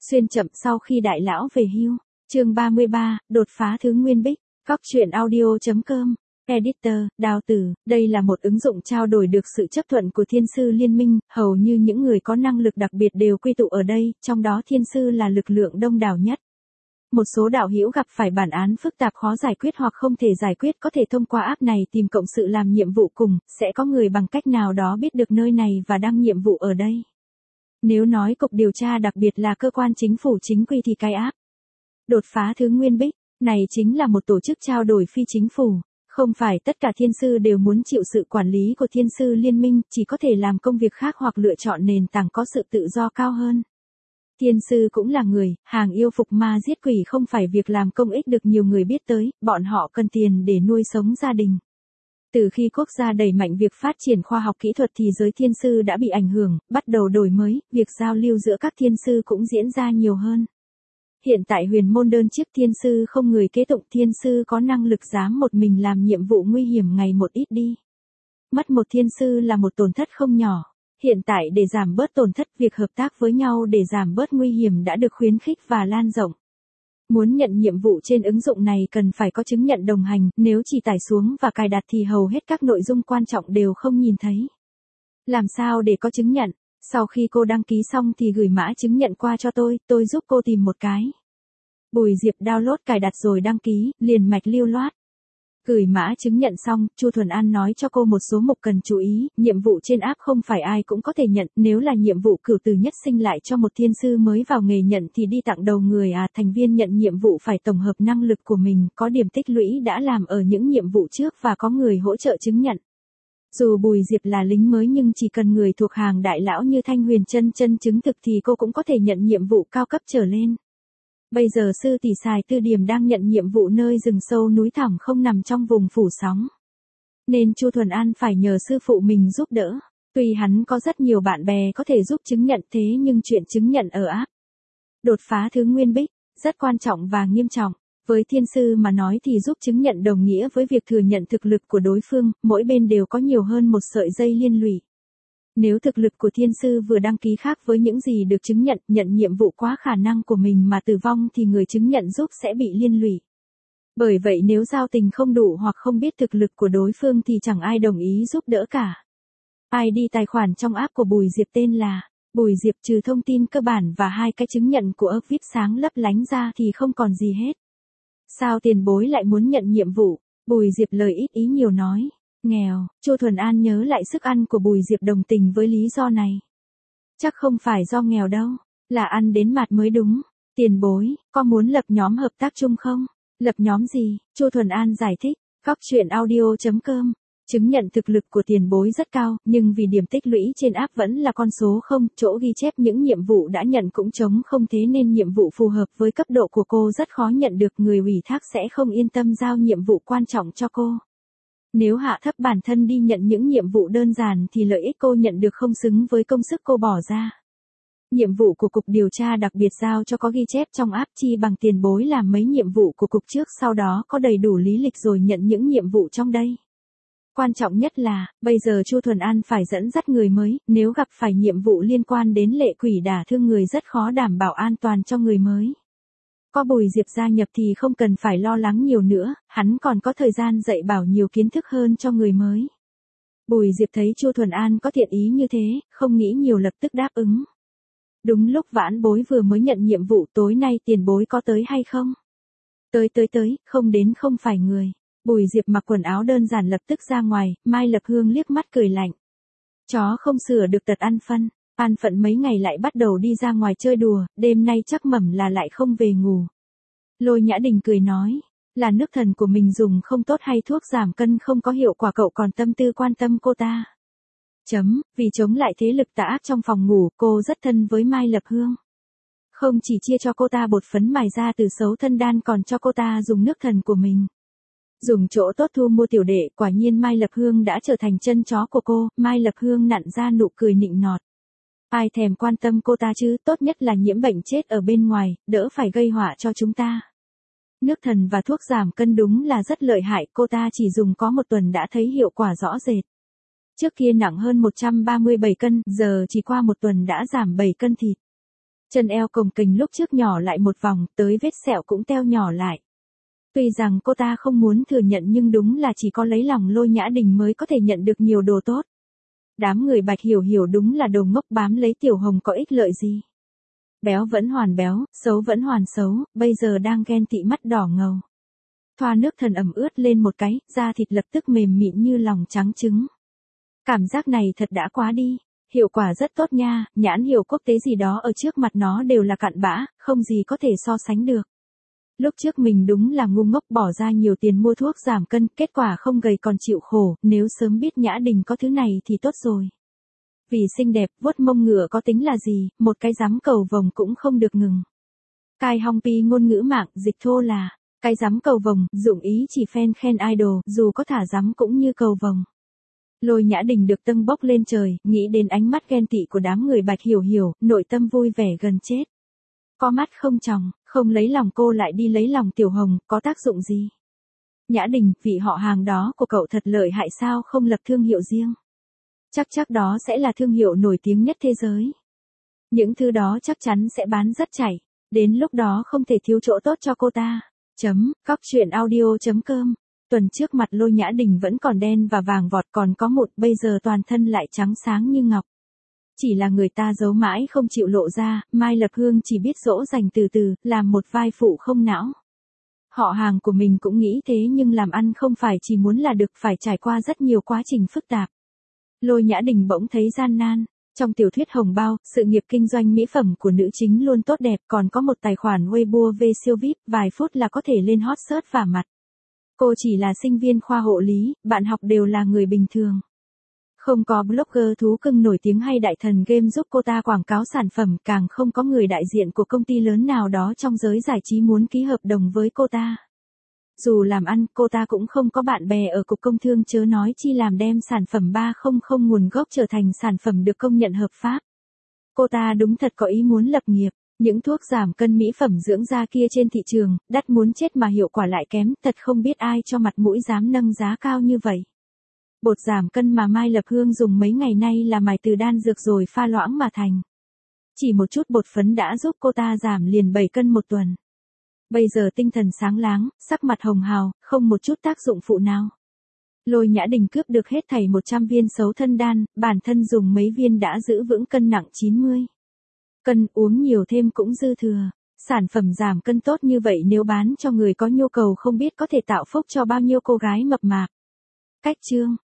Xuyên chậm sau khi đại lão về hưu. Chương 33, đột phá thứ nguyên bích. Góc truyện audio.com. Editor, Đào Tử, đây là một ứng dụng trao đổi được sự chấp thuận của Thiên Sư Liên minh, hầu như những người có năng lực đặc biệt đều quy tụ ở đây, trong đó Thiên Sư là lực lượng đông đảo nhất. Một số đạo hữu gặp phải bản án phức tạp khó giải quyết hoặc không thể giải quyết có thể thông qua app này tìm cộng sự làm nhiệm vụ cùng, sẽ có người bằng cách nào đó biết được nơi này và đăng nhiệm vụ ở đây. Nếu nói cục điều tra đặc biệt là cơ quan chính phủ chính quy thì cái app đột phá thứ nguyên bích này chính là một tổ chức trao đổi phi chính phủ. Không phải tất cả thiên sư đều muốn chịu sự quản lý của Thiên Sư Liên minh, chỉ có thể làm công việc khác hoặc lựa chọn nền tảng có sự tự do cao hơn. Thiên sư cũng là người, hàng yêu phục ma giết quỷ không phải việc làm công ích được nhiều người biết tới, bọn họ cần tiền để nuôi sống gia đình. Từ khi quốc gia đẩy mạnh việc phát triển khoa học kỹ thuật thì giới thiên sư đã bị ảnh hưởng, bắt đầu đổi mới, việc giao lưu giữa các thiên sư cũng diễn ra nhiều hơn. Hiện tại huyền môn đơn chiếc thiên sư không người kế tụng, thiên sư có năng lực dám một mình làm nhiệm vụ nguy hiểm ngày một ít đi. Mất một thiên sư là một tổn thất không nhỏ. Hiện tại để giảm bớt tổn thất, việc hợp tác với nhau để giảm bớt nguy hiểm đã được khuyến khích và lan rộng. Muốn nhận nhiệm vụ trên ứng dụng này cần phải có chứng nhận đồng hành, nếu chỉ tải xuống và cài đặt thì hầu hết các nội dung quan trọng đều không nhìn thấy. Làm sao để có chứng nhận? Sau khi cô đăng ký xong thì gửi mã chứng nhận qua cho tôi giúp cô tìm một cái. Bùi Diệp download cài đặt rồi đăng ký, liền mạch lưu loát. Gửi mã chứng nhận xong, Chu Thuần An nói cho cô một số mục cần chú ý, nhiệm vụ trên app không phải ai cũng có thể nhận, nếu là nhiệm vụ cửu tử nhất sinh lại cho một thiên sư mới vào nghề nhận thì đi tặng đầu người thành viên nhận nhiệm vụ phải tổng hợp năng lực của mình, có điểm tích lũy đã làm ở những nhiệm vụ trước và có người hỗ trợ chứng nhận. Dù Bùi Diệp là lính mới nhưng chỉ cần người thuộc hàng đại lão như Thanh Huyền chân chứng thực thì cô cũng có thể nhận nhiệm vụ cao cấp trở lên. Bây giờ sư tỷ xài Tư Điểm đang nhận nhiệm vụ nơi rừng sâu núi thẳm không nằm trong vùng phủ sóng. Nên Chu Thuần An phải nhờ sư phụ mình giúp đỡ. Tuy hắn có rất nhiều bạn bè có thể giúp chứng nhận thế nhưng chuyện chứng nhận ở app đột phá thứ nguyên bích rất quan trọng và nghiêm trọng. Với thiên sư mà nói thì giúp chứng nhận đồng nghĩa với việc thừa nhận thực lực của đối phương, mỗi bên đều có nhiều hơn một sợi dây liên lụy. Nếu thực lực của thiên sư vừa đăng ký khác với những gì được chứng nhận, nhận nhiệm vụ quá khả năng của mình mà tử vong thì người chứng nhận giúp sẽ bị liên lụy. Bởi vậy nếu giao tình không đủ hoặc không biết thực lực của đối phương thì chẳng ai đồng ý giúp đỡ cả. ID tài khoản trong app của Bùi Diệp tên là Bùi Diệp, trừ thông tin cơ bản và hai cái chứng nhận của ớp vip sáng lấp lánh ra thì không còn gì hết. Sao tiền bối lại muốn nhận nhiệm vụ? Bùi Diệp lời ít ý nhiều nói. Nghèo. Chu Thuần An nhớ lại sức ăn của Bùi Diệp đồng tình với lý do này. Chắc không phải do nghèo đâu, là ăn đến mạt mới đúng. Tiền bối, có muốn lập nhóm hợp tác chung không? Lập nhóm gì? Chu Thuần An giải thích. Góc truyện audio.com. Chứng nhận thực lực của tiền bối rất cao, nhưng vì điểm tích lũy trên app vẫn là con số 0, chỗ ghi chép những nhiệm vụ đã nhận cũng trống không, thế nên nhiệm vụ phù hợp với cấp độ của cô rất khó nhận được, người ủy thác sẽ không yên tâm giao nhiệm vụ quan trọng cho cô. Nếu hạ thấp bản thân đi nhận những nhiệm vụ đơn giản thì lợi ích cô nhận được không xứng với công sức cô bỏ ra. Nhiệm vụ của cục điều tra đặc biệt giao cho có ghi chép trong app, chi bằng tiền bối làm mấy nhiệm vụ của cục trước sau đó có đầy đủ lý lịch rồi nhận những nhiệm vụ trong đây. Quan trọng nhất là, bây giờ Chu Thuần An phải dẫn dắt người mới, nếu gặp phải nhiệm vụ liên quan đến lệ quỷ đả thương người rất khó đảm bảo an toàn cho người mới. Có Bùi Diệp gia nhập thì không cần phải lo lắng nhiều nữa, hắn còn có thời gian dạy bảo nhiều kiến thức hơn cho người mới. Bùi Diệp thấy Chu Thuần An có thiện ý như thế, không nghĩ nhiều lập tức đáp ứng. Đúng lúc vãn bối vừa mới nhận nhiệm vụ, tối nay tiền bối có tới hay không? Tới, không đến không phải người. Bùi Diệp mặc quần áo đơn giản lập tức ra ngoài, Mai Lập Hương liếc mắt cười lạnh. Chó không sửa được tật ăn phân, an phận mấy ngày lại bắt đầu đi ra ngoài chơi đùa, đêm nay chắc mẩm là lại không về ngủ. Lôi Nhã Đình cười nói, là nước thần của mình dùng không tốt hay thuốc giảm cân không có hiệu quả cậu còn tâm tư quan tâm cô ta. Vì chống lại thế lực tà ác trong phòng ngủ, cô rất thân với Mai Lập Hương. Không chỉ chia cho cô ta bột phấn mài ra từ xấu thân đan còn cho cô ta dùng nước thần của mình. Dùng chỗ tốt thu mua tiểu đệ, quả nhiên Mai Lập Hương đã trở thành chân chó của cô, Mai Lập Hương nặn ra nụ cười nịnh nọt. Ai thèm quan tâm cô ta chứ, tốt nhất là nhiễm bệnh chết ở bên ngoài, đỡ phải gây họa cho chúng ta. Nước thần và thuốc giảm cân đúng là rất lợi hại, cô ta chỉ dùng có một tuần đã thấy hiệu quả rõ rệt. Trước kia nặng hơn 137 cân, giờ chỉ qua một tuần đã giảm 7 cân thịt. Chân eo cồng kềnh lúc trước nhỏ lại một vòng, tới vết sẹo cũng teo nhỏ lại. Tuy rằng cô ta không muốn thừa nhận nhưng đúng là chỉ có lấy lòng Lôi Nhã Đình mới có thể nhận được nhiều đồ tốt. Đám người Bạch Hiểu Hiểu đúng là đồ ngốc, bám lấy Tiểu Hồng có ích lợi gì. Béo vẫn hoàn béo, xấu vẫn hoàn xấu, bây giờ đang ghen tị mắt đỏ ngầu. Thoa nước thần ẩm ướt lên một cái, da thịt lập tức mềm mịn như lòng trắng trứng. Cảm giác này thật đã quá đi. Hiệu quả rất tốt nha, nhãn hiệu quốc tế gì đó ở trước mặt nó đều là cặn bã, không gì có thể so sánh được. Lúc trước mình đúng là ngu ngốc bỏ ra nhiều tiền mua thuốc giảm cân, kết quả không gầy còn chịu khổ, nếu sớm biết Nhã Đình có thứ này thì tốt rồi. Vì xinh đẹp, vuốt mông ngựa có tính là gì, một cái giám cầu vồng cũng không được ngừng. Cai Hong Pi ngôn ngữ mạng, dịch thô là, cái giám cầu vồng, dụng ý chỉ fan khen idol, dù có thả giám cũng như cầu vồng. Lôi Nhã Đình được tâng bốc lên trời, nghĩ đến ánh mắt ghen tị của đám người Bạch Hiểu Hiểu, nội tâm vui vẻ gần chết. Có mắt không tròng, không lấy lòng cô lại đi lấy lòng Tiểu Hồng, có tác dụng gì? Nhã Đình, vị họ hàng đó của cậu thật lợi hại sao không lập thương hiệu riêng? Chắc đó sẽ là thương hiệu nổi tiếng nhất thế giới. Những thứ đó chắc chắn sẽ bán rất chảy, đến lúc đó không thể thiếu chỗ tốt cho cô ta. Cóc truyện audio.com. Tuần trước mặt Lôi Nhã Đình vẫn còn đen và vàng vọt, còn có một, bây giờ toàn thân lại trắng sáng như ngọc. Chỉ là người ta giấu mãi không chịu lộ ra, Mai Lập Hương chỉ biết dỗ dành từ từ, làm một vai phụ không não. Họ hàng của mình cũng nghĩ thế nhưng làm ăn không phải chỉ muốn là được, phải trải qua rất nhiều quá trình phức tạp. Lôi Nhã Đình bỗng thấy gian nan. Trong tiểu thuyết Hồng Bao, sự nghiệp kinh doanh mỹ phẩm của nữ chính luôn tốt đẹp, còn có một tài khoản Weibo về siêu VIP, vài phút là có thể lên hot search vả mặt. Cô chỉ là sinh viên khoa hộ lý, bạn học đều là người bình thường. Không có blogger thú cưng nổi tiếng hay đại thần game giúp cô ta quảng cáo sản phẩm, càng không có người đại diện của công ty lớn nào đó trong giới giải trí muốn ký hợp đồng với cô ta. Dù làm ăn, cô ta cũng không có bạn bè ở cục công thương, chớ nói chi làm đem sản phẩm 300 nguồn gốc trở thành sản phẩm được công nhận hợp pháp. Cô ta đúng thật có ý muốn lập nghiệp. Những thuốc giảm cân mỹ phẩm dưỡng da kia trên thị trường, đắt muốn chết mà hiệu quả lại kém, thật không biết ai cho mặt mũi dám nâng giá cao như vậy. Bột giảm cân mà Mai Lập Hương dùng mấy ngày nay là mài từ đan dược rồi pha loãng mà thành. Chỉ một chút bột phấn đã giúp cô ta giảm liền 7 cân một tuần. Bây giờ tinh thần sáng láng, sắc mặt hồng hào, không một chút tác dụng phụ nào. Lôi Nhã Đình cướp được hết thảy 100 viên xấu thân đan, bản thân dùng mấy viên đã giữ vững cân nặng 90 cân, uống nhiều thêm cũng dư thừa. Sản phẩm giảm cân tốt như vậy nếu bán cho người có nhu cầu không biết có thể tạo phúc cho bao nhiêu cô gái mập mạp. Cách chương